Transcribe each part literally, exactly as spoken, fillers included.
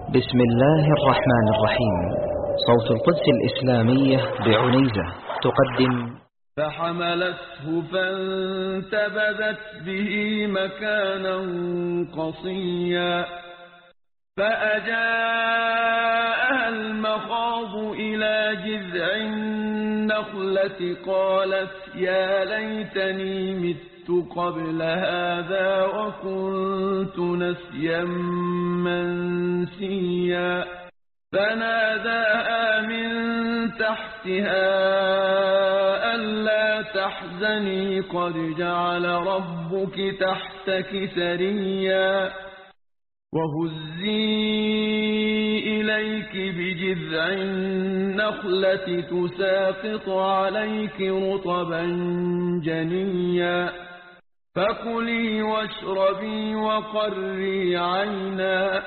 بسم الله الرحمن الرحيم. صوت القدس الإسلامية بعنيزة تقدم. فحملته فانتبذت به مكانا قصيا فأجاءها المخاض إلى جذع النخلة قالت يا ليتني مت قبل هذا وكنت نسيا منسيا فناداها من تحتها ألا تحزني قد جعل ربك تحتك سريا وهزي إليك بجذع النخلة تساقط عليك رطبا جنيا فكلي واشربي وقري عينا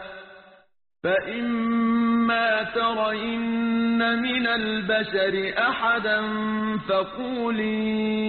فإما ترين من البشر أحدا فقولي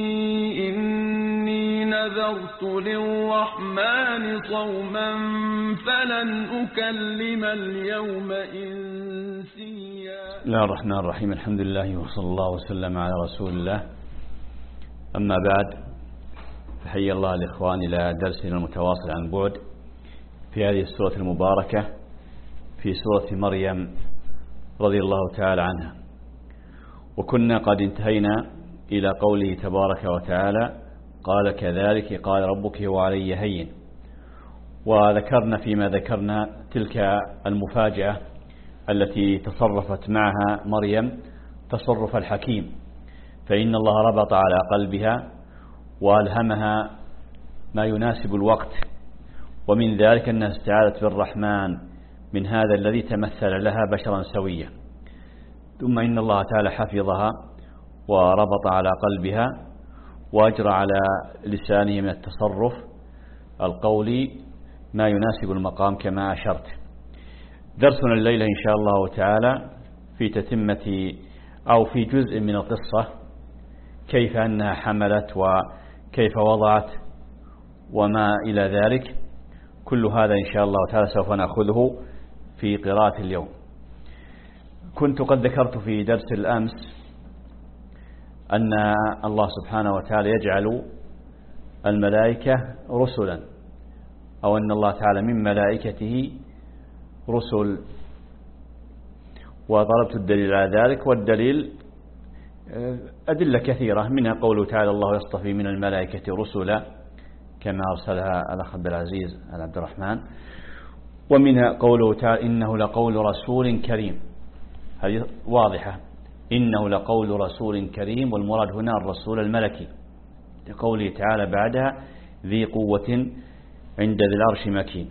إني نذرت للرحمن صوما فلن أكلم اليوم إنسيا. بسم الله الرحمن الرحيم. الحمد لله وصلى الله وسلم على رسول الله. أما بعد، فحيا الله الإخوان إلى درسنا المتواصل عن بعد في هذه السورة المباركة، في سورة مريم رضي الله تعالى عنها. وكنا قد انتهينا إلى قوله تبارك وتعالى قال كذلك قال ربك وعلي هين، وذكرنا فيما ذكرنا تلك المفاجأة التي تصرفت معها مريم تصرف الحكيم، فإن الله ربط على قلبها وألهمها ما يناسب الوقت، ومن ذلك أنها استعاذت بالرحمن من هذا الذي تمثل لها بشرا سويا، ثم إن الله تعالى حفظها وربط على قلبها وأجرى على لسانه من التصرف القولي ما يناسب المقام كما أشرت. درسنا الليلة إن شاء الله تعالى في تتمة أو في جزء من القصة، كيف أنها حملت وكيف وضعت وما إلى ذلك. كل هذا إن شاء الله تعالى سوف نأخذه في قراءة اليوم. كنت قد ذكرت في درس الأمس أن الله سبحانه وتعالى يجعل الملائكة رسلا، أو أن الله تعالى من ملائكته رسل، وضربت الدليل على ذلك. والدليل أدلة كثيرة، منها قوله تعالى الله يصطفي من الملائكة رسلا كما أرسلها الأخ عبد العزيز عبد الرحمن، ومنها قوله تعالى إنه لقول رسول كريم، هذه واضحة، إنه لقول رسول كريم، والمراد هنا الرسول الملكي، لقوله تعالى بعدها ذي قوة عند ذي العرش مكين.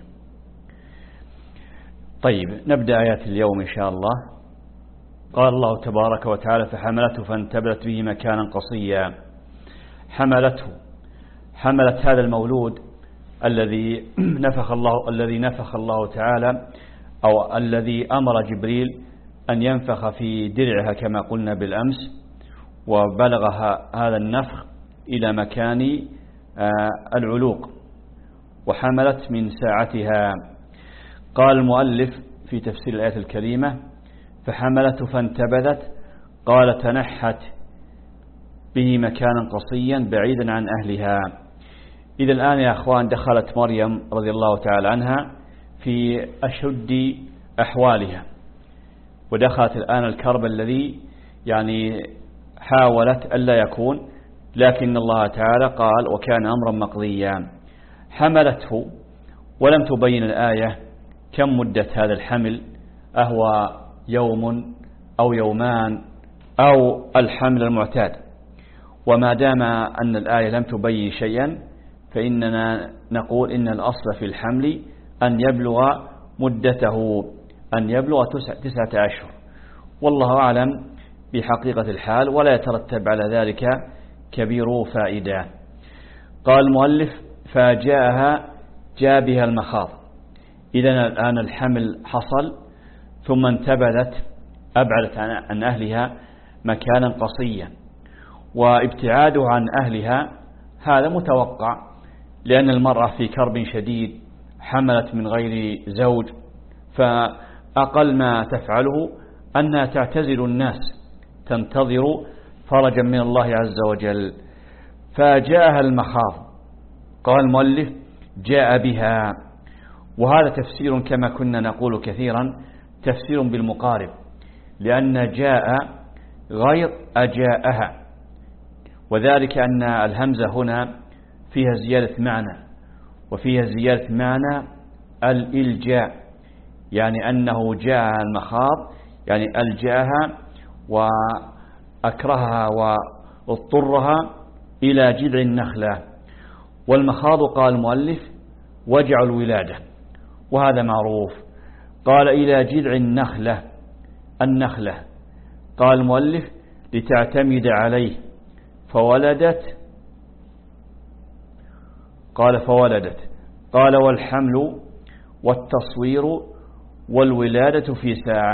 طيب، نبدأ آيات اليوم إن شاء الله. قال الله تبارك وتعالى فحملته فانتبذت به مكانا قصيا. حملته، حملت هذا المولود الذي نفخ الله الذي نفخ الله تعالى أو الذي أمر جبريل أن ينفخ في درعها كما قلنا بالأمس، وبلغها هذا النفخ إلى مكان العلوق، وحملت من ساعتها. قال المؤلف في تفسير الآية الكريمة فحملته فانتبذت، قال تنحت به مكانا قصيا بعيدا عن أهلها. إذا الآن يا أخوان دخلت مريم رضي الله تعالى عنها في أشد أحوالها، ودخلت الآن الكرب الذي يعني حاولت ألا يكون، لكن الله تعالى قال وكان أمرا مقضيا. حملته، ولم تبين الآية كم مدة هذا الحمل، أهو يوم أو يومان أو الحمل المعتاد. وما دام أن الآية لم تبين شيئا فإننا نقول إن الأصل في الحمل أن يبلغ مدته، أن يبلغ تسعة أشهر، والله أعلم بحقيقة الحال، ولا يترتب على ذلك كبير فائدة. قال المؤلف فجاءها جاء بها المخاض. إذن الآن الحمل حصل، ثم انتبذت، أبعدت عن أهلها مكانا قصيا، وابتعاده عن أهلها هذا متوقع، لأن المرأة في كرب شديد، حملت من غير زوج، أقل ما تفعله أنها تعتزل الناس تنتظر فرجا من الله عز وجل. فجاءها المخاض، قال المؤلف جاء بها، وهذا تفسير كما كنا نقول كثيرا تفسير بالمقارب، لأن جاء غير أجاءها، وذلك أن الهمزة هنا فيها زيادة معنى، وفيها زيادة معنى الإلجاء، يعني أنه جاء المخاض يعني ألجأها وأكرهها واضطرها إلى جذع النخلة. والمخاض قال المؤلف وجع الولادة، وهذا معروف. قال إلى جذع النخلة، النخلة قال المؤلف لتعتمد عليه فولدت، قال فولدت، قال والحمل والتصوير والولادة في ساعة.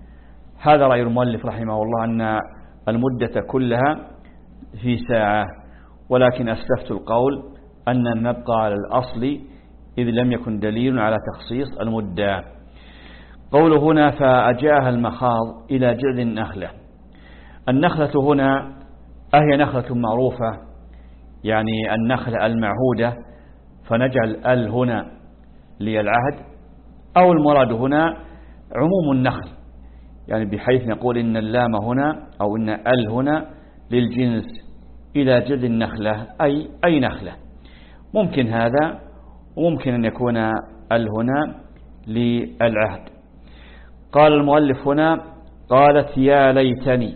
هذا رأي المؤلف رحمه الله أن المدة كلها في ساعة، ولكن أسلفت القول أن نبقى على الأصل إذ لم يكن دليل على تخصيص المدة. قوله هنا فأجاءها المخاض إلى جذع النخلة. النخلة هنا أهي نخلة معروفة، يعني النخلة المعهودة، فنجعل ال هنا للعهد، أو المراد هنا عموم النخل، يعني بحيث نقول إن اللام هنا أو إن ال هنا للجنس إلى جذع النخلة أي أي نخلة. ممكن هذا، وممكن أن يكون ال هنا للعهد. قال المؤلف هنا قالت يا ليتني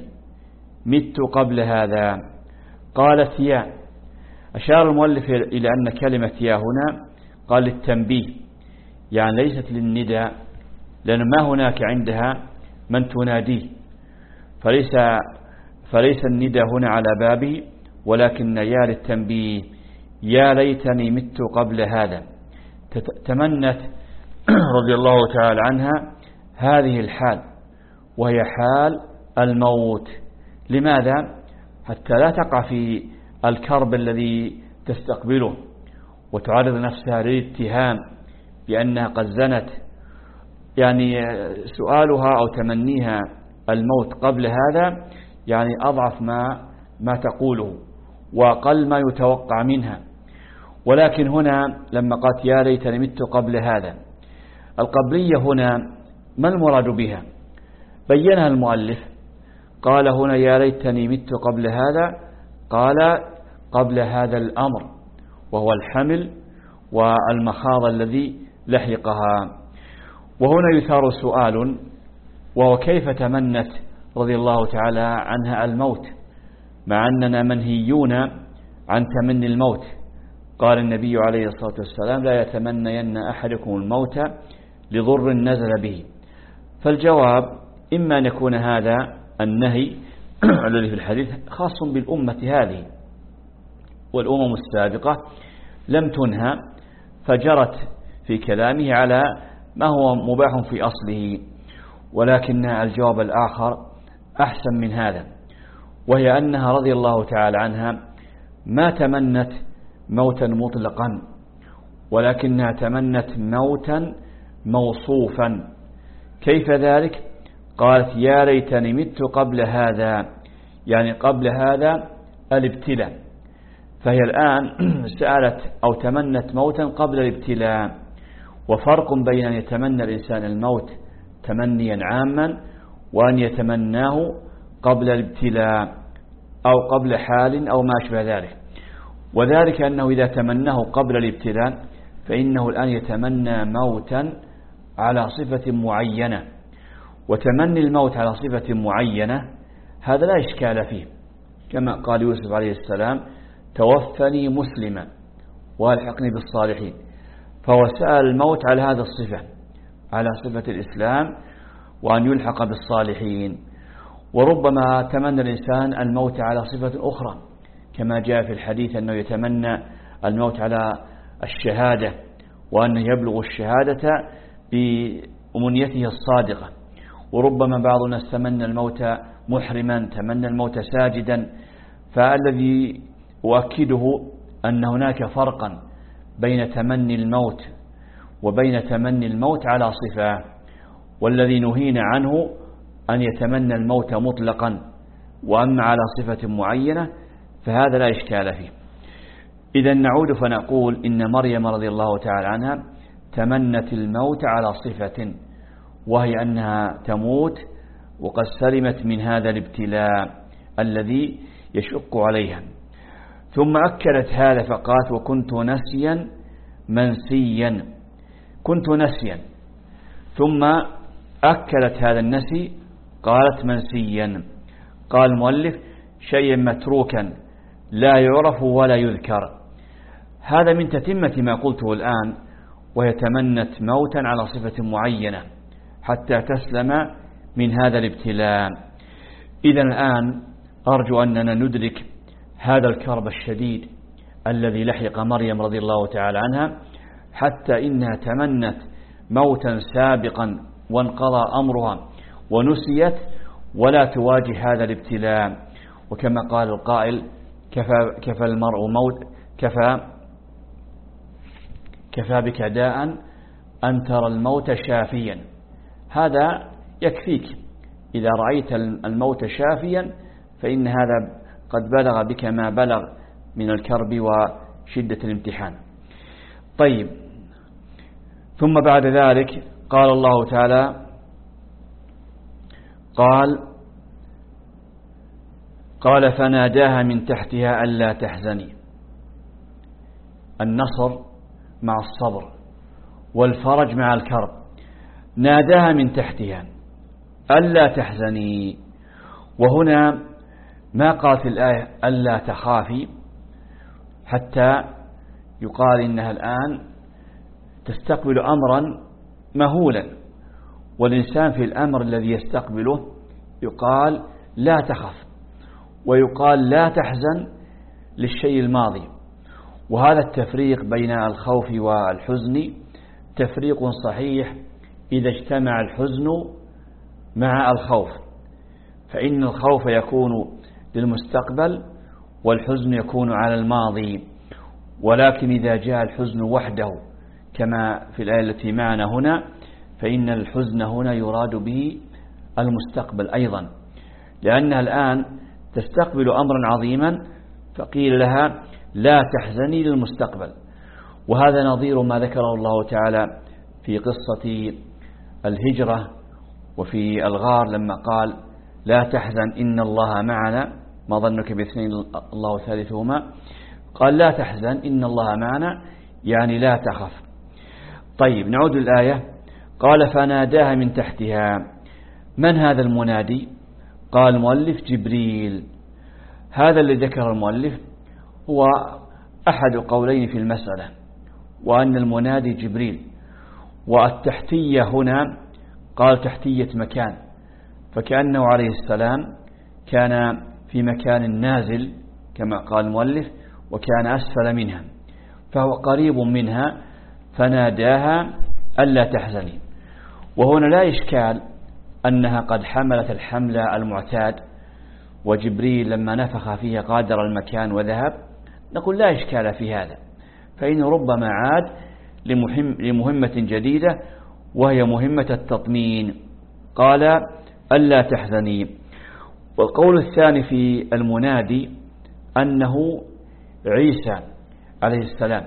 مت قبل هذا. قالت يا، أشار المؤلف إلى أن كلمة يا هنا قال للتنبيه، يعني ليست للنداء، لأن ما هناك عندها من تناديه، فليس فليس النداء هنا على بابه، ولكن يا للتنبيه. يا ليتني مت قبل هذا. تمنت رضي الله تعالى عنها هذه الحال، وهي حال الموت. لماذا؟ حتى لا تقع في الكرب الذي تستقبله وتعرض نفسها للاتهام بأنها قد زنت. يعني سؤالها أو تمنيها الموت قبل هذا يعني أضعف ما ما تقوله وأقل ما يتوقع منها. ولكن هنا لما قالت يا ليتني مت قبل هذا، القبلية هنا ما المراد بها؟ بينها المؤلف، قال هنا يا ليتني مت قبل هذا، قال قبل هذا الأمر وهو الحمل والمخاض الذي لحقها. وهنا يثار سؤال، وهو كيف تمنت رضي الله تعالى عنها الموت مع أننا منهيون عن تمني الموت؟ قال النبي عليه الصلاة والسلام لا يتمنين أحدكم الموت لضر نزل به. فالجواب إما أن يكون هذا النهي الذي في الحديث خاص بالأمة هذه، والأمم السابقة لم تنهى، فجرت في كلامه على ما هو مباح في أصله. ولكن الجواب الآخر أحسن من هذا، وهي أنها رضي الله تعالى عنها ما تمنت موتا مطلقا، ولكنها تمنت موتا موصوفا. كيف ذلك؟ قالت يا ليتني مت قبل هذا، يعني قبل هذا الابتلاء. فهي الآن سألت أو تمنت موتا قبل الابتلاء. وفرق بين أن يتمنى الإنسان الموت تمنيا عاما وأن يتمناه قبل الابتلاء أو قبل حال أو ما أشبه ذلك. وذلك أنه إذا تمناه قبل الابتلاء فإنه الآن يتمنى موتا على صفة معينة، وتمني الموت على صفة معينة هذا لا إشكال فيه، كما قال يوسف عليه السلام توفني مسلما والحقني بالصالحين. فهو سأل الموت على هذا الصفة، على صفة الإسلام وأن يلحق بالصالحين. وربما تمنى الإنسان الموت على صفة أخرى، كما جاء في الحديث أنه يتمنى الموت على الشهادة، وأنه يبلغ الشهادة بأمنيته الصادقة. وربما بعض الناس تمنى الموت محرما، تمنى الموت ساجدا. فالذي أؤكده أن هناك فرقا بين تمني الموت وبين تمني الموت على صفة. والذي نهينا عنه أن يتمنى الموت مطلقا، وأما على صفة معينة فهذا لا إشكال فيه. إذا نعود فنقول إن مريم رضي الله تعالى عنها تمنت الموت على صفة، وهي أنها تموت وقد سلمت من هذا الابتلاء الذي يشق عليها. ثم أكدت هذا فقالت وكنت نسيا منسيا، كنت نسيا، ثم أكدت هذا النسي قالت منسيا. قال المؤلف شيئا متروكا لا يعرف ولا يذكر. هذا من تتمة ما قلته الآن، وهي تمنت موتا على صفة معينة حتى تسلم من هذا الابتلاء. إذا الآن أرجو أننا ندرك هذا الكرب الشديد الذي لحق مريم رضي الله تعالى عنها، حتى إنها تمنت موتا سابقا وانقضى أمرها ونسيت ولا تواجه هذا الابتلاء. وكما قال القائل كفى, كفى المرء موت كفى, كفى بك داء أن ترى الموت شافيا. هذا يكفيك، إذا رأيت الموت شافيا فإن هذا قد بلغ بك ما بلغ من الكرب وشدة الامتحان. طيب، ثم بعد ذلك قال الله تعالى قال قال فناداها من تحتها ألا تحزني. النصر مع الصبر والفرج مع الكرب. ناداها من تحتها ألا تحزني، وهنا ما قالت الآية ألا تخافي حتى يقال إنها الآن تستقبل أمرا مهولا، والإنسان في الأمر الذي يستقبله يقال لا تخف، ويقال لا تحزن للشيء الماضي. وهذا التفريق بين الخوف والحزن تفريق صحيح إذا اجتمع الحزن مع الخوف، فإن الخوف يكون للمستقبل والحزن يكون على الماضي. ولكن إذا جاء الحزن وحده كما في الآية التي معنا هنا، فإن الحزن هنا يراد به المستقبل أيضا، لأنها الآن تستقبل أمرا عظيما فقيل لها لا تحزني للمستقبل. وهذا نظير ما ذكره الله تعالى في قصة الهجرة وفي الغار لما قال لا تحزن إن الله معنا، ما ظنك باثنين الله ثالثهما، قال لا تحزن إن الله معنا يعني لا تخف. طيب، نعود الآية. قال فناداها من تحتها. من هذا المنادي؟ قال المؤلف جبريل. هذا اللي ذكر المؤلف هو أحد قولين في المسألة، وأن المنادي جبريل. والتحتية هنا قال تحتية مكان، فكأنه عليه السلام كان في مكان نازل كما قال المؤلف، وكان أسفل منها فهو قريب منها، فناداها ألا تحزني. وهنا لا إشكال أنها قد حملت الحمل المعتاد، وجبريل لما نفخ فيها غادر المكان وذهب، نقول لا إشكال في هذا، فإنه ربما عاد لمهم لمهمة جديدة وهي مهمة التطمين. قال ألا تحزني. والقول الثاني في المنادي أنه عيسى عليه السلام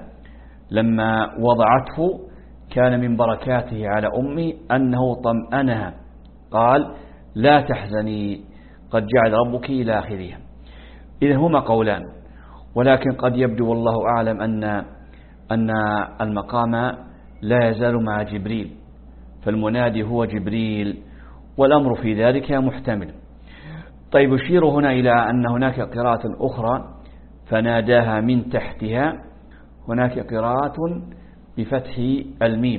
لما وضعته كان من بركاته على أمي أنه طمأنها، قال لا تحزني قد جعل ربك إلى آخرها. إذن هما قولان، ولكن قد يبدو والله أعلم أن أن المقام لا يزال مع جبريل، فالمنادي هو جبريل، والأمر في ذلك محتمل. طيب، يشير هنا إلى أن هناك قراءة أخرى فناداها من تحتها، هناك قراءة بفتح الميم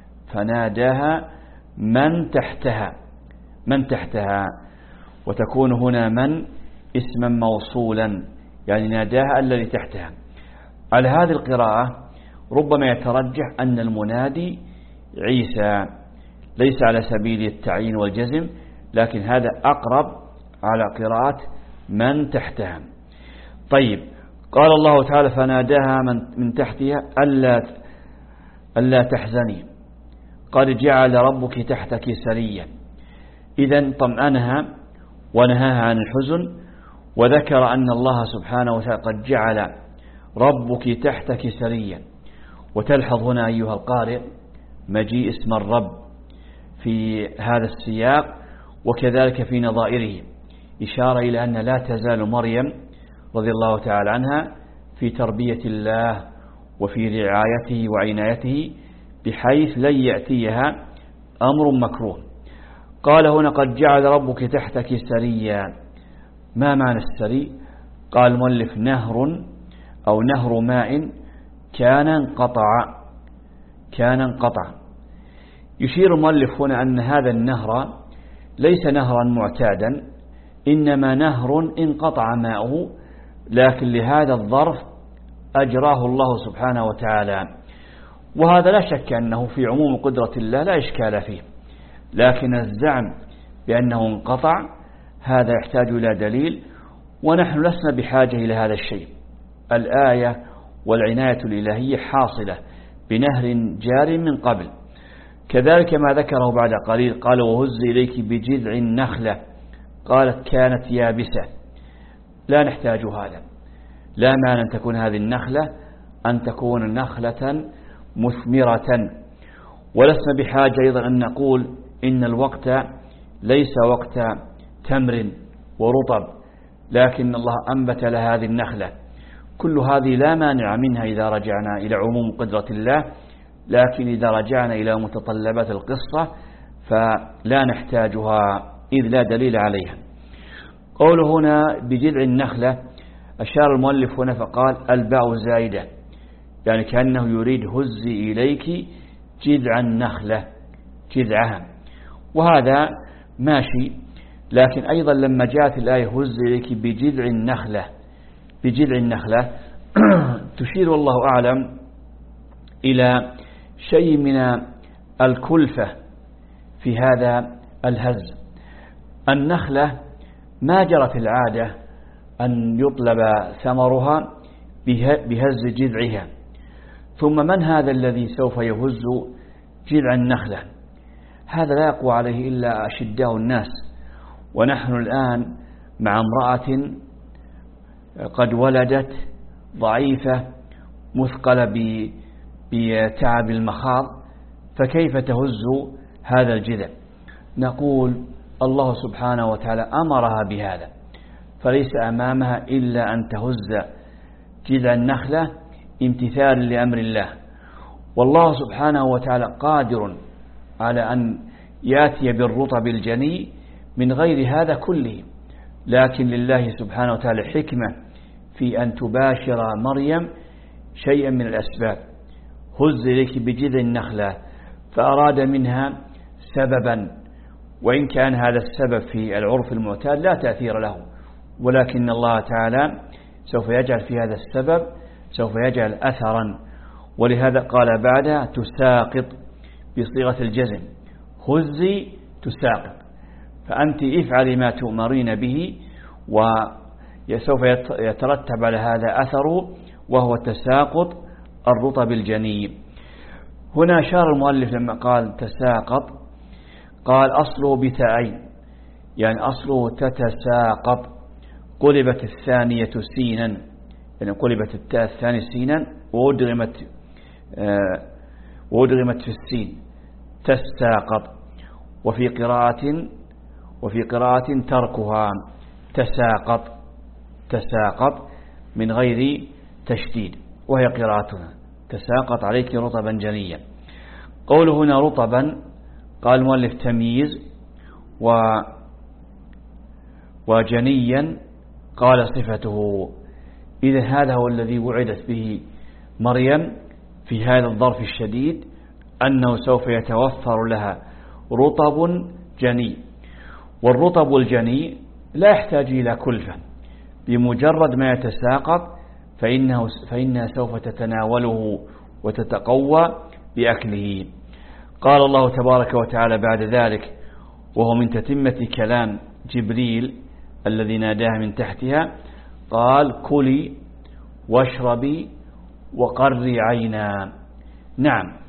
فناداها من تحتها، من تحتها، وتكون هنا من اسما موصولا يعني ناداها الذي تحتها. على هذه القراءة ربما يترجح أن المنادي عيسى، ليس على سبيل التعيين والجزم، لكن هذا أقرب على قراءة من تحتها. طيب، قال الله تعالى فناداها من, من تحتها ألا, ألا تحزني. قد جعل ربك تحتك سريا. إذن طمأنها ونهاها عن الحزن، وذكر أن الله سبحانه وتعالى قد جعل ربك تحتك سريا. وتلحظ هنا أيها القارئ مجيء اسم الرب في هذا السياق وكذلك في نظائره، إشارة إلى أن لا تزال مريم رضي الله تعالى عنها في تربية الله وفي رعايته وعنايته بحيث لن يأتيها أمر مكروه. قال هنا قد جعل ربك تحتك سريا. ما معنى السري؟ قال المؤلف نهر أو نهر ماء كان انقطع كان انقطع يشير المؤلف هنا أن هذا النهر ليس نهرا معتادا، إنما نهر انقطع ماؤه، لكن لهذا الظرف أجراه الله سبحانه وتعالى. وهذا لا شك أنه في عموم قدرة الله لا إشكال فيه، لكن الزعم بأنه انقطع هذا يحتاج إلى دليل، ونحن لسنا بحاجة إلى هذا الشيء. الآية والعناية الإلهية حاصلة بنهر جار من قبل. كذلك ما ذكره بعد قليل قال وهز إليك بجذع النخلة، قالت كانت يابسة. لا نحتاج هذا، لا معنى أن تكون هذه النخلة أن تكون نخلة مثمرة. ولسنا بحاجة أيضا أن نقول إن الوقت ليس وقت تمر ورطب، لكن الله أنبت لها هذه النخلة. كل هذه لا مانع منها إذا رجعنا إلى عموم قدرة الله، لكن إذا رجعنا إلى متطلبات القصة فلا نحتاجها إذ لا دليل عليها. قوله هنا بجذع النخلة أشار المؤلف هنا فقال الباء زائدة، يعني كأنه يريد هزي إليك جذع النخلة جذعها، وهذا ماشي. لكن أيضا لما جاءت الآية هزي إليك بجذع النخلة بجذع النخلة تشير والله أعلم إلى شيء من الكلفة في هذا الهز. النخلة ما جرت العادة أن يطلب ثمرها بهز جذعها، ثم من هذا الذي سوف يهز جذع النخلة؟ هذا لا يقوى عليه إلا أشداء الناس. ونحن الآن مع امرأة قد ولدت ضعيفة مثقلة بتعب المخاض، فكيف تهز هذا الجذع؟ نقول الله سبحانه وتعالى أمرها بهذا، فليس أمامها إلا أن تهز جذع النخلة امتثالا لأمر الله. والله سبحانه وتعالى قادر على أن يأتي بالرطب الجني من غير هذا كله، لكن لله سبحانه وتعالى حكمة في أن تباشر مريم شيئا من الأسباب. هز إليك بجذع النخلة، فأراد منها سببا، وإن كان هذا السبب في العرف المعتاد لا تأثير له، ولكن الله تعالى سوف يجعل في هذا السبب سوف يجعل أثرا. ولهذا قال بعدها تساقط بصيغة الجزم، هزي تساقط، فأنت افعلي ما تؤمرين به وسوف يترتب على هذا أثره، وهو تساقط الرطب الجني. هنا أشار المؤلف لما قال تساقط قال أصله بتاءين، يعني أصله تتساقط، قلبت الثانية سينا، يعني قلبت التاء الثانية سينا وأدغمت آه وأدغمت في السين تساقط. وفي قراءة وفي قراءة تركها تساقط تساقط من غير تشديد، وهي قراءتنا تساقط عليك رطبا جنيا. قوله هنا رطبا قال المؤلف تمييز، و وجنيا قال صفته. إذا هذا هو الذي وعدت به مريم في هذا الظرف الشديد، أنه سوف يتوفر لها رطب جني. والرطب الجني لا يحتاج إلى كلفة، بمجرد ما يتساقط فإنه فإنها سوف تتناوله وتتقوى بأكله. قال الله تبارك وتعالى بعد ذلك وهو من تتمة كلام جبريل الذي ناداها من تحتها، قال كلي واشربي وقري عينا. نعم،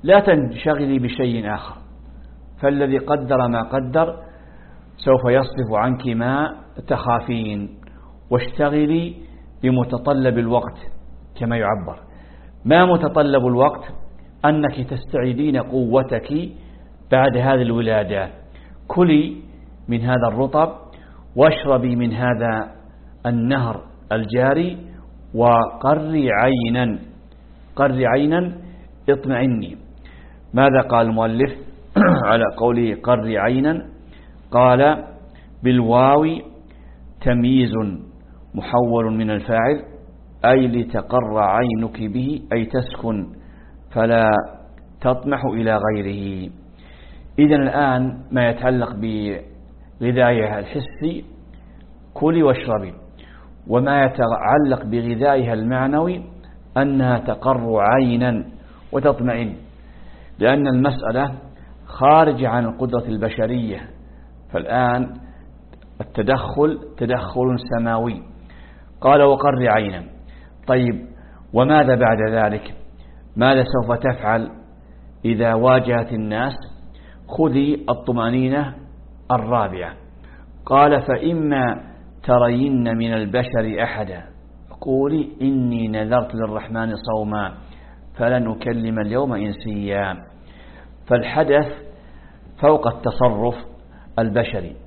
لا تنشغلي بشيء آخر، فالذي قدر ما قدر سوف يصرف عنك ما تخافين، واشتغلي بمتطلب الوقت كما يعبر. ما متطلب الوقت؟ أنك تستعيدين قوتك بعد هذه الولادة. كلي من هذا الرطب واشربي من هذا النهر الجاري، وقري عينا قري عينا اطمئني. ماذا قال المؤلف على قوله قري عينا؟ قال بالواو تمييز محول من الفاعل، أي لتقر عينك به، أي تسكن فلا تطمح إلى غيره. إذن الآن ما يتعلق بغذائها الحسي كلي واشربي، وما يتعلق بغذائها المعنوي أنها تقر عينا وتطمئن، لأن المسألة خارج عن القدرة البشرية. فالآن التدخل تدخل سماوي. قال وقر عينا. طيب وماذا بعد ذلك؟ ماذا سوف تفعل إذا واجهت الناس؟ خذي الطمأنينة الرابعة. قال فإما ترين من البشر أحدا قولي إني نذرت للرحمن صوما فلن أكلم اليوم إنسيا. فالحدث فوق التصرف البشري،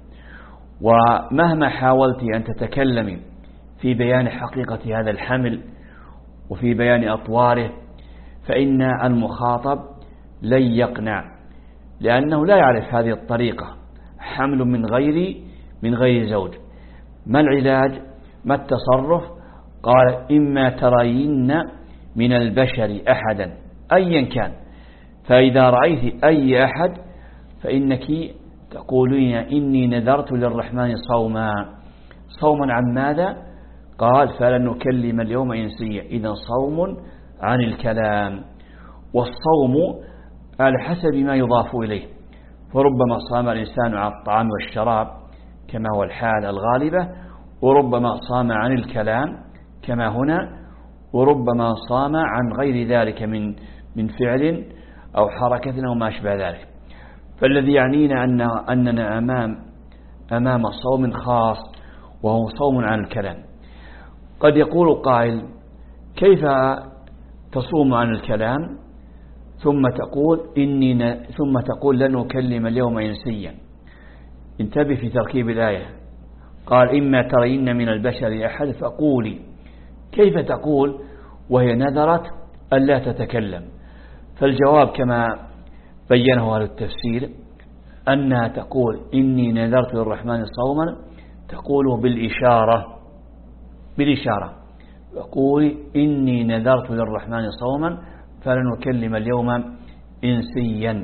ومهما حاولت أن تتكلمي في بيان حقيقة هذا الحمل وفي بيان أطواره فإن المخاطب لن يقنع، لأنه لا يعرف هذه الطريقة. حمل من غير من غير زوج. ما العلاج؟ ما التصرف؟ قال إما ترين من البشر أحدا أيا كان، فإذا رأيت أي أحد فإنك تقولين إني نذرت للرحمن صوما. صوما عن ماذا؟ قال فلن نكلم اليوم إنسيا. إذن صوم عن الكلام، والصوم على حسب ما يضاف إليه، فربما صام الإنسان عن الطعام والشراب كما هو الحال الغالبة، وربما صام عن الكلام كما هنا، وربما صام عن غير ذلك من من فعل أو حركة أو ما أشبه ذلك. فالذي يعنينا أن أننا أمام أمام صوم خاص وهو صوم عن الكلام. قد يقول قائل كيف تصوم عن الكلام ثم تقول إني ن... ثم تقول لن أكلم اليوم إنسيا؟ انتبه في تركيب الآية. قال إما ترين من البشر أحد فقولي. كيف تقول وهي نذرت ألا تتكلم؟ فالجواب كما بينه أهل التفسير أنها تقول إني نذرت للرحمن صوما، تقوله بالإشارة بالإشارة وقولي إني نذرت للرحمن صوما فلن أكلم اليوم إنسيا.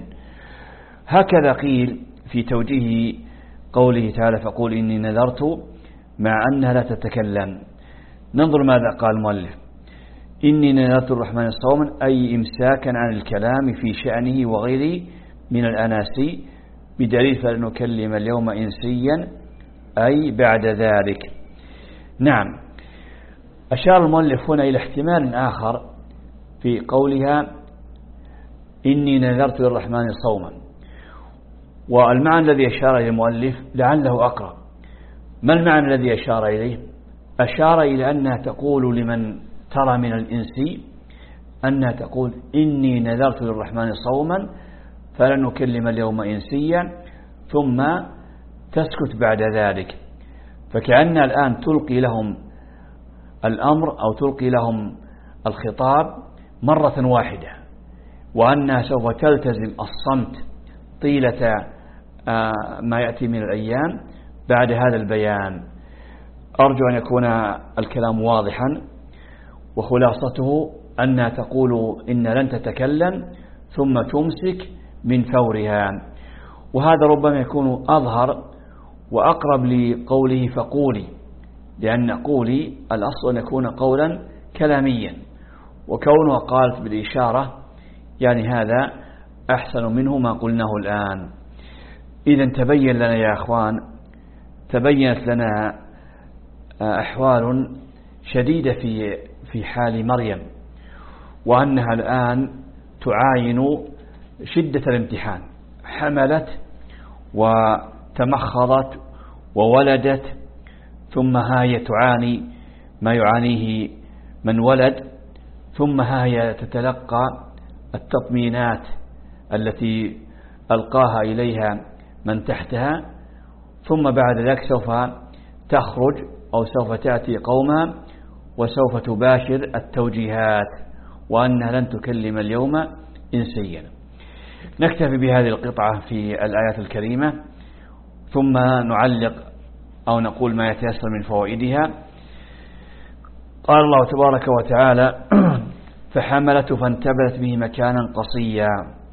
هكذا قيل في توجيه قوله تعالى فقول إني نذرت، مع أنها لا تتكلم. ننظر ماذا قال المؤلف. إني نذرت الرحمن صوما أي إمساكا عن الكلام في شأنه وغيره من الأناسي، بدليل فلن أكلم اليوم إنسيا أي بعد ذلك. نعم، أشار المؤلف هنا إلى احتمال آخر في قولها إني نذرت للرحمن صوما، والمعنى الذي أشار إليه المؤلف لعله أقرب. ما المعنى الذي أشار إليه؟ أشار إلى أنها تقول لمن ترى من الإنس أنها تقول إني نذرت للرحمن صوما فلن نكلم اليوم إنسيا، ثم تسكت بعد ذلك. فكأنها الآن تلقي لهم الأمر أو تلقي لهم الخطاب مرة واحدة، وأنها سوف تلتزم الصمت طيلة ما يأتي من الأيام بعد هذا البيان. أرجو أن يكون الكلام واضحا، وخلاصته أنها تقول إن لن تتكلم ثم تمسك من فورها. وهذا ربما يكون أظهر وأقرب لقوله فقولي، لأن قولي الأصل أن يكون قولا كلاميا، وكونها قالت بالإشارة يعني هذا أحسن منه ما قلناه الآن. إذن تبين لنا يا أخوان، تبينت لنا أحوال شديدة في في حال مريم، وأنها الآن تعاين شدة الامتحان، حملت وتمخضت وولدت، ثم ها هي تعاني ما يعانيه من ولد، ثم ها هي تتلقى التطمينات التي ألقاها إليها من تحتها، ثم بعد ذلك سوف تخرج أو سوف تأتي قوما وسوف تباشر التوجيهات وأنها لن تكلم اليوم إنسيا. نكتفي بهذه القطعة في الآيات الكريمة، ثم نعلق أو نقول ما يتيسر من فوائدها. قال الله تبارك وتعالى: فحملته فانتبذت به مكانا قصيا.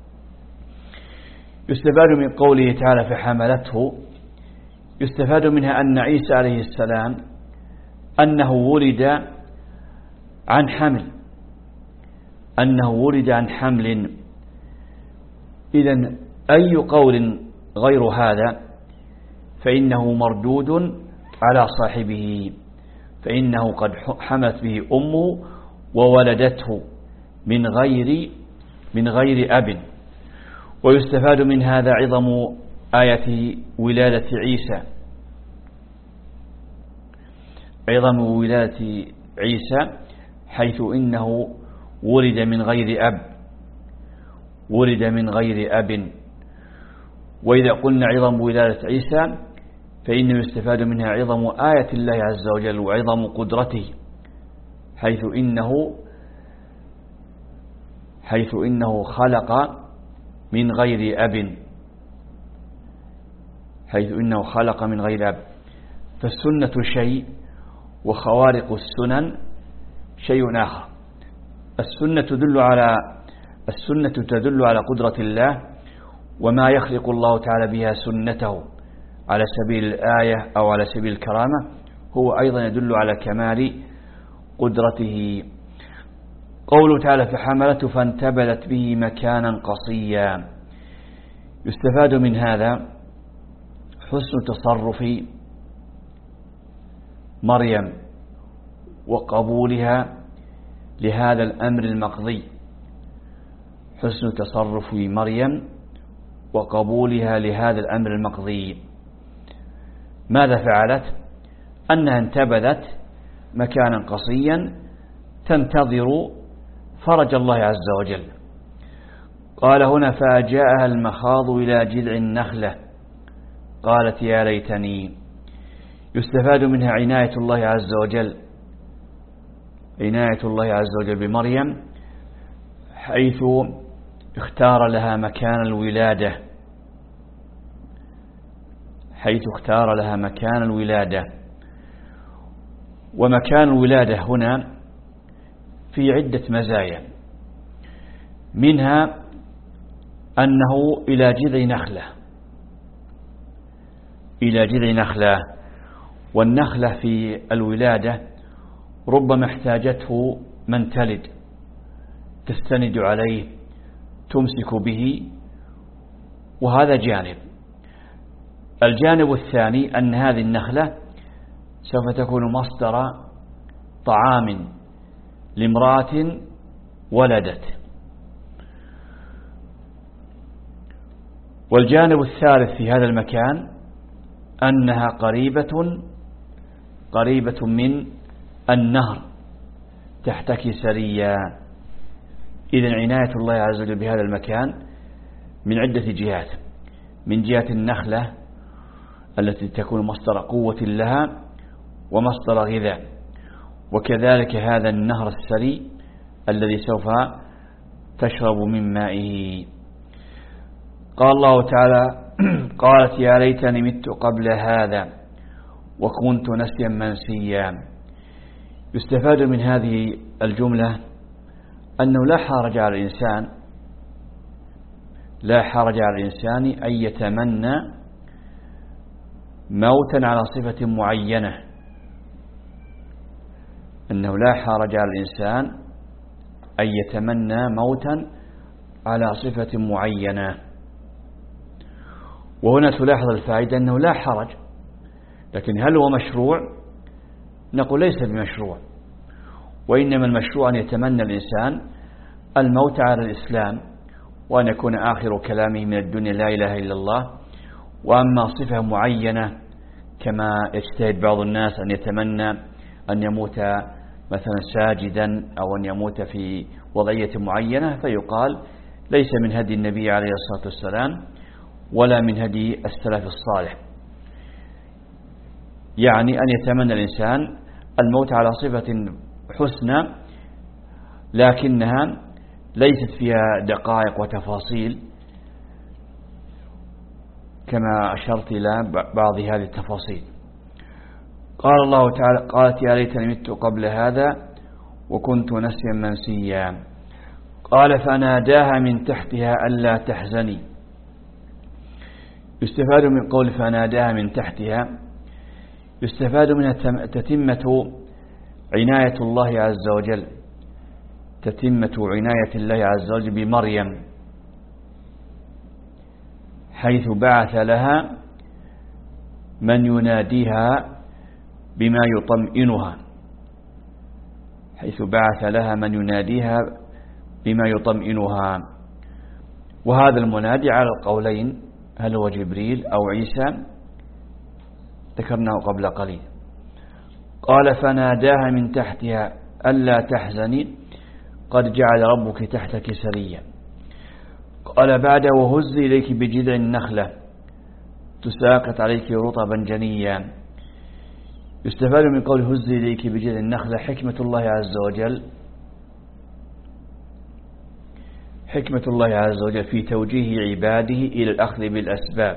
يستفاد من قوله تعالى فحملته، يستفاد منها أن عيسى عليه السلام أنه ولد عن حمل أنه ولد عن حمل إذن أي قول غير هذا فإنه مردود على صاحبه، فإنه قد حملت به أمه وولدته من غير من غير أب. ويستفاد من هذا عظم آية ولادة عيسى عظم ولادة عيسى حيث إنه ولد من غير أب ولد من غير أب. وإذا قلنا عظم ولادة عيسى فإنه يستفاد منها عظم آية الله عز وجل وعظم قدرته، حيث إنه حيث إنه خلق من غير أب حيث إنه خلق من غير أب. فالسنة شيء وخوارق السنن شيء آخر. السنة تدل على السنة تدل على قدرة الله وما يخلق الله تعالى بها سنته على سبيل الآية أو على سبيل الكرامة، هو أيضا يدل على كمال قدرته. قوله تعالى فحملته فانتبذت به مكانا قصيا. يستفاد من هذا حسن تصرف مريم وقبولها لهذا الأمر المقضي حسن تصرف مريم وقبولها لهذا الأمر المقضي. ماذا فعلت؟ أنها انتبذت مكانا قصيا تنتظر فرج الله عز وجل. قال هنا فجاءها المخاض إلى جذع النخلة قالت يا ليتني. يستفاد منها عناية الله عز وجل عناية الله عز وجل بمريم، حيث اختار لها مكان الولادة حيث اختار لها مكان الولادة. ومكان الولادة هنا في عدة مزايا، منها أنه إلى جذع نخلة إلى جذع نخلة والنخلة في الولادة ربما احتاجته من تلد تستند عليه تمسك به، وهذا جانب. الجانب الثاني أن هذه النخلة سوف تكون مصدر طعام لامرأة ولدت. والجانب الثالث في هذا المكان أنها قريبة قريبة من النهر تحتكي سريا. إذن عناية الله عز وجل بهذا المكان من عدة جهات، من جهة النخلة التي تكون مصدر قوة لها ومصدر غذاء، وكذلك هذا النهر السري الذي سوف تشرب من مائه. قال الله تعالى قالت يا ليتني مت قبل هذا وكنت نسيا منسيا. يستفاد من هذه الجملة أنه لا حرج على الإنسان لا حرج على الإنسان أن يتمنى موتا على صفة معينة أنه لا حرج على الإنسان أن يتمنى موتا على صفة معينة. وهنا تلاحظ الفائدة أنه لا حرج، لكن هل هو مشروع؟ نقول ليس بمشروع، وإنما المشروع أن يتمنى الإنسان الموت على الإسلام وأن يكون آخر كلامه من الدنيا لا إله إلا الله. وأما صفة معينة كما يجتهد بعض الناس أن يتمنى أن يموت مثلا ساجدا أو أن يموت في وضعية معينة، فيقال ليس من هدي النبي عليه الصلاة والسلام ولا من هدي السلف الصالح. يعني أن يتمنى الإنسان الموت على صفة حسنى لكنها ليست فيها دقائق وتفاصيل، كما أشرت إلى بعض هذه التفاصيل. قال الله تعالى: قالت يا ليتني مت قبل هذا وكنت نسيا منسيا. قال: فناداها من تحتها ألا تحزني. يستفاد من قول فناداها من تحتها، يستفاد منها تتمة عناية الله عز وجل، تتمة عناية الله عز وجل بمريم، حيث بعث لها من يناديها بما يطمئنها، حيث بعث لها من يناديها بما يطمئنها. وهذا المنادي على القولين، هل هو جبريل أو عيسى، ذكرناه قبل قليل. قال: فناداها من تحتها ألا تحزني قد جعل ربك تحتك سريا. قال بعد: وهزي إليك بجذع النخلة تساقط عليك رطبا جنيا. يستفاد من قول هزي إليك بجذع النخلة حكمة الله عز وجل، حكمة الله عز وجل في توجيه عباده إلى الأخذ بالأسباب،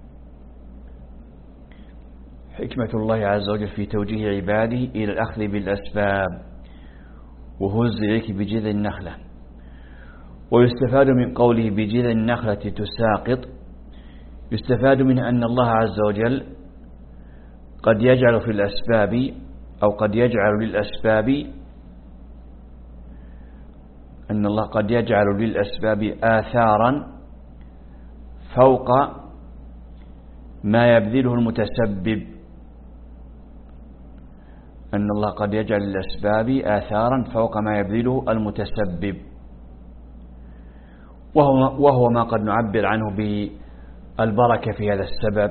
حكمة الله عز وجل في توجيه عباده إلى الأخذ بالأسباب. وهز إليك بجذع النخلة. ويستفاد من قوله بجذع النخلة تساقط، يستفاد من أن الله عز وجل قد يجعل في الأسباب أو قد يجعل للأسباب أن الله قد يجعل للأسباب آثارا فوق ما يبذله المتسبب، أن الله قد يجعل للأسباب آثارا فوق ما يبذله المتسبب، وهو, وهو ما قد نعبر عنه بالبركة في هذا السبب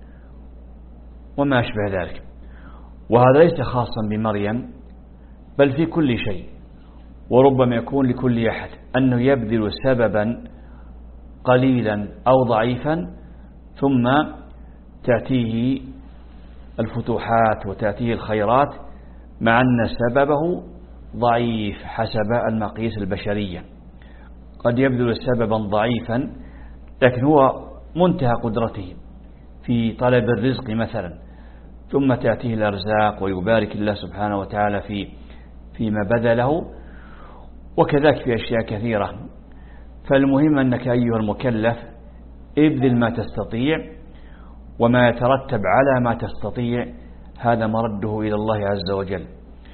وما أشبه ذلك. وهذا ليس خاصا بمريم بل في كل شيء، وربما يكون لكل أحد أنه يبذل سببا قليلا أو ضعيفا ثم تأتيه الفتوحات وتأتيه الخيرات مع أن سببه ضعيف حسب المقاييس البشرية. قد يبذل سببا ضعيفا لكن هو منتهى قدرته في طلب الرزق مثلا، ثم تأتيه الأرزاق ويبارك الله سبحانه وتعالى في فيما بذله، وكذلك في أشياء كثيرة. فالمهم أنك أيها المكلف ابذل ما تستطيع، وما يترتب على ما تستطيع هذا مرده إلى الله عز وجل.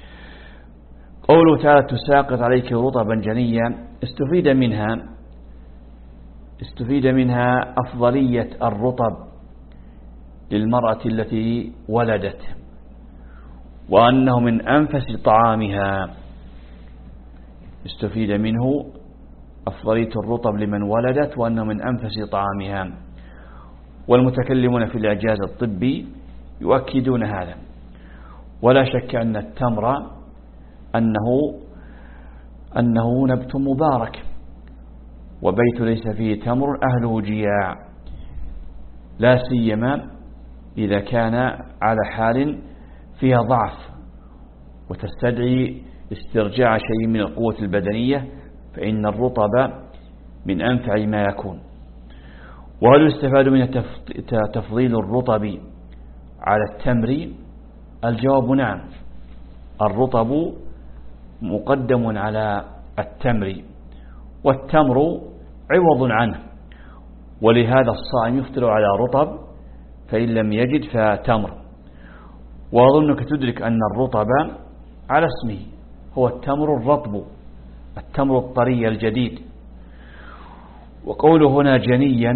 قوله تعالى تساقط عليك رطبا جنيا، استفيد منها استفيد منها أفضلية الرطب للمرأة التي ولدت، وأنه من أنفس طعامها. استفيد منه أفضلية الرطب لمن ولدت وأنه من أنفس طعامها. والمتكلمون في الإعجاز الطبي يؤكدون هذا. ولا شك أن التمر أنه أنه نبت مبارك، وبيت ليس فيه تمر أهله جياع، لا سيما إذا كان على حال فيها ضعف وتستدعي استرجاع شيء من القوة البدنية، فإن الرطب من أنفع ما يكون. وهل يستفاد من تفضيل الرطب على التمر؟ الجواب نعم، الرطب مقدم على التمر، والتمر عوض عنه، ولهذا الصائم يفطر على رطب فإن لم يجد فتمر. وأظنك تدرك أن الرطب على اسمه هو التمر الرطب، التمر الطري الجديد. وقوله هنا جنيا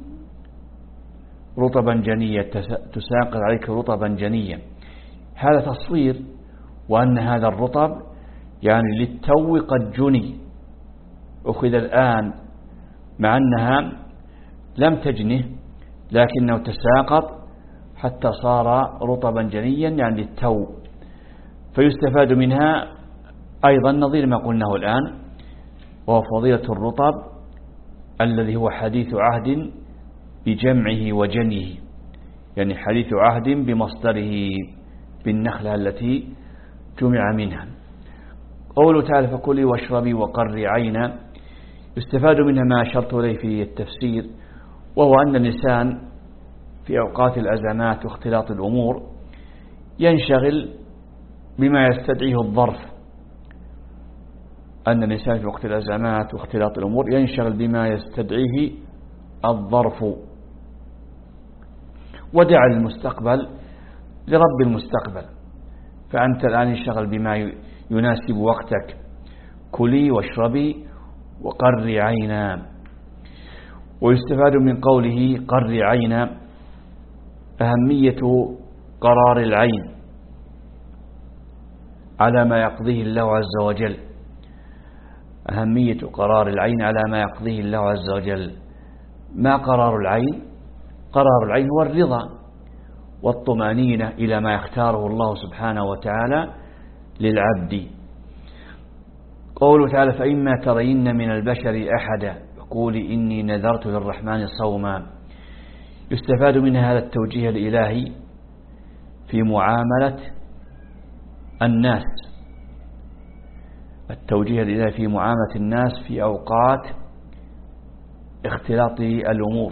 رطبا جنيا، تساقط عليك رطبا جنيا، هذا تصوير، وأن هذا الرطب يعني للتو قد جني، أخذ الآن مع أنها لم تجنه لكنه تساقط حتى صار رطبا جنيا يعني التو. فيستفاد منها أيضا نظير ما قلناه الآن، وهو فضيلة الرطب الذي هو حديث عهد بجمعه وجنيه، يعني حديث عهد بمصدره بالنخلة التي جمع منها. قوله تعالى فكلي واشربي وقري عينا، يستفاد منها ما أشرت إليه في التفسير، وهو أن الإنسان في أوقات الأزمات واختلاط الأمور ينشغل بما يستدعيه الظرف، أن الإنسان في وقت الأزمات واختلاط الأمور ينشغل بما يستدعيه الظرف، ودع المستقبل لرب المستقبل. فأنت الآن انشغل بما يناسب وقتك، كلي واشربي وقري عينا. ويستفاد من قوله قري عينا أهمية قرار العين على ما يقضيه الله عز وجل، أهمية قرار العين على ما يقضيه الله عز وجل. ما قرار العين؟ قرار العين هو الرضا والطمأنينة إلى ما يختاره الله سبحانه وتعالى للعبد. قوله تعالى فإما ترين من البشر أحدا فقولي إني نذرت للرحمن صوما. يستفاد من هذا التوجيه الإلهي في معاملة الناس، التوجيه الإلهي في معاملة الناس في أوقات اختلاط الأمور،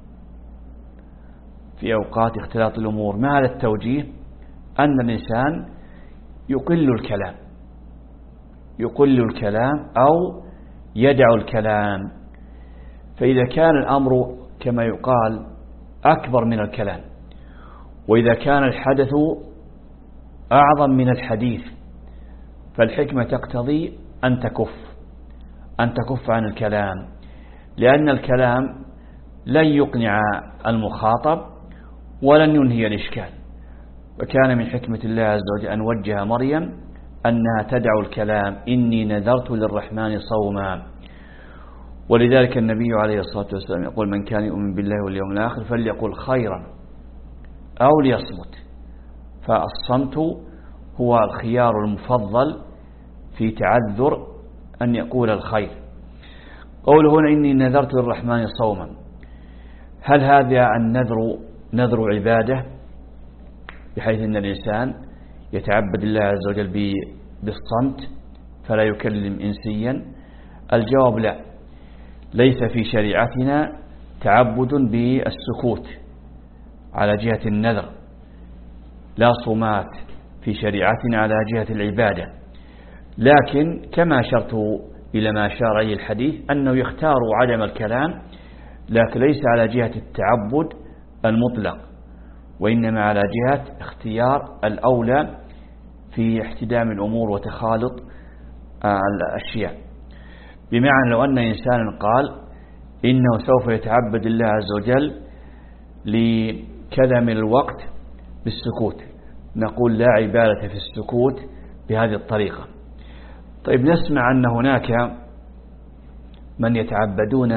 في أوقات اختلاط الأمور. ما هذا التوجيه؟ أن الإنسان يقل الكلام، يقل الكلام أو يدع الكلام. فإذا كان الأمر كما يقال أكبر من الكلام، وإذا كان الحدث أعظم من الحديث، فالحكمة تقتضي أن تكف أن تكف عن الكلام، لأن الكلام لن يقنع المخاطب ولن ينهي الإشكال. وكان من حكمة الله عز وجل أن وجه مريم أنها تدع الكلام إني نذرت للرحمن صوما. ولذلك النبي عليه الصلاة والسلام يقول من كان يؤمن بالله واليوم الآخر فليقل خيرا أو ليصمت. فالصمت هو الخيار المفضل في تعذر أن يقول الخير. قوله هنا إني نذرت للرحمن صوما، هل هذا النذر نذر عبادة بحيث أن الإنسان يتعبد الله عز وجل بالصمت فلا يكلم إنسيا؟ الجواب لا، ليس في شريعتنا تعبد بالسكوت على جهة النذر، لا صمات في شريعتنا على جهة العبادة. لكن كما أشرت إلى ما أشار إليه الحديث أنه يختار عدم الكلام، لكن ليس على جهة التعبد المطلق، وإنما على جهة اختيار الأولى في احتدام الأمور وتخالط الأشياء. بمعنى لو أن إنسانا قال إنه سوف يتعبد الله عز وجل لكذا من الوقت بالسكوت، نقول لا عبادة في السكوت بهذه الطريقة. طيب نسمع أن هناك من يتعبدون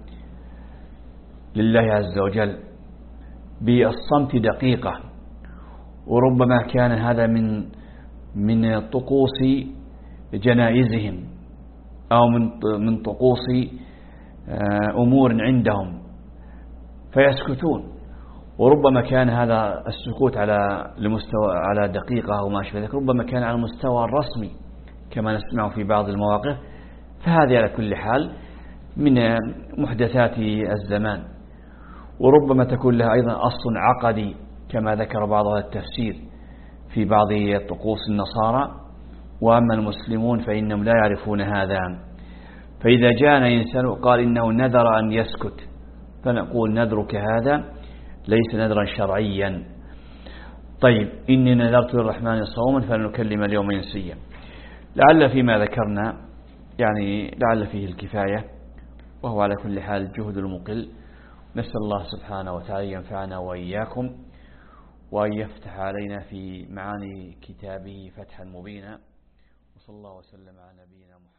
لله عز وجل بالصمت دقيقة، وربما كان هذا من من طقوس جنائزهم أو من من طقوس أمور عندهم فيسكتون، وربما كان هذا السكوت على لمستوى على دقيقة أو ما شابه ذلك، ربما كان على المستوى الرسمي كما نسمع في بعض المواقف. فهذه على كل حال من محدثات الزمان، وربما تكون لها أيضا أصل عقدي كما ذكر بعض التفسير في بعض طقوس النصارى، وأما المسلمون فإنهم لا يعرفون هذا. فإذا جاءنا إنسان وقال إنه نذر أن يسكت فنقول نذرك هذا ليس نذرا شرعيا. طيب إني نذرت للرحمن صوما فلن نكلم اليوم إنسيا، لعل فيما ذكرنا يعني لعل فيه الكفاية، وهو على كل حال الجهد المقل. نسأل الله سبحانه وتعالى ينفعنا وإياكم وأن يفتح علينا في معاني كتابه فتحا مبينا، وصلى الله وسلم على نبينا محمد.